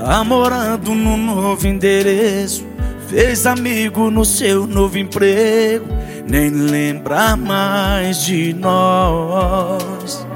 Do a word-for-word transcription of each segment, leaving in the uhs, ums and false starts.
Tá morando no novo endereço, fez amigo no seu novo emprego, nem lembra mais de nós.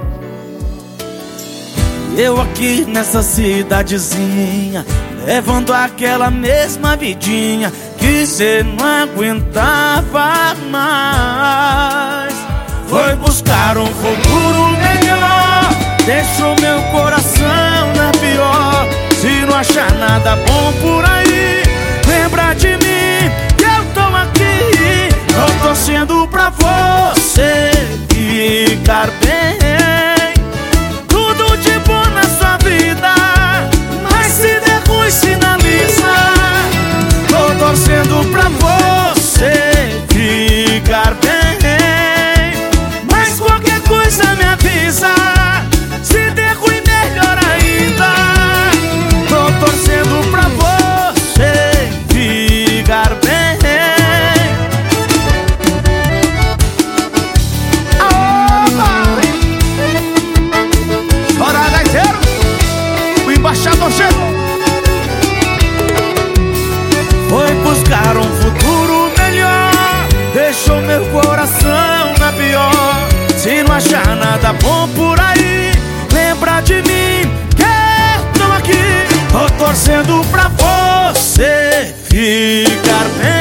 Eu aqui nessa cidadezinha, levando aquela mesma vidinha que cê não aguentava mais. Foi buscar um futuro melhor, deixou meu coração na pior. Se não achar nada bom por aí, lembra de mim que eu tô aqui. Tô torcendo pra você ficar bem, tudo de bom na sua vida, mas se der ruim sinaliza. Tô torcendo pra você ficar bem, mas qualquer coisa me avisa. Se der ruim melhor ainda. Tô torcendo pra você ficar bem. Opa! Bora, gaiteiro! O embaixador chegou. Foi buscar um futuro melhor, deixou meu coração na pior. Se não achar nada bom por aí, lembra de mim que eu tô aqui. Tô torcendo pra você ficar bem.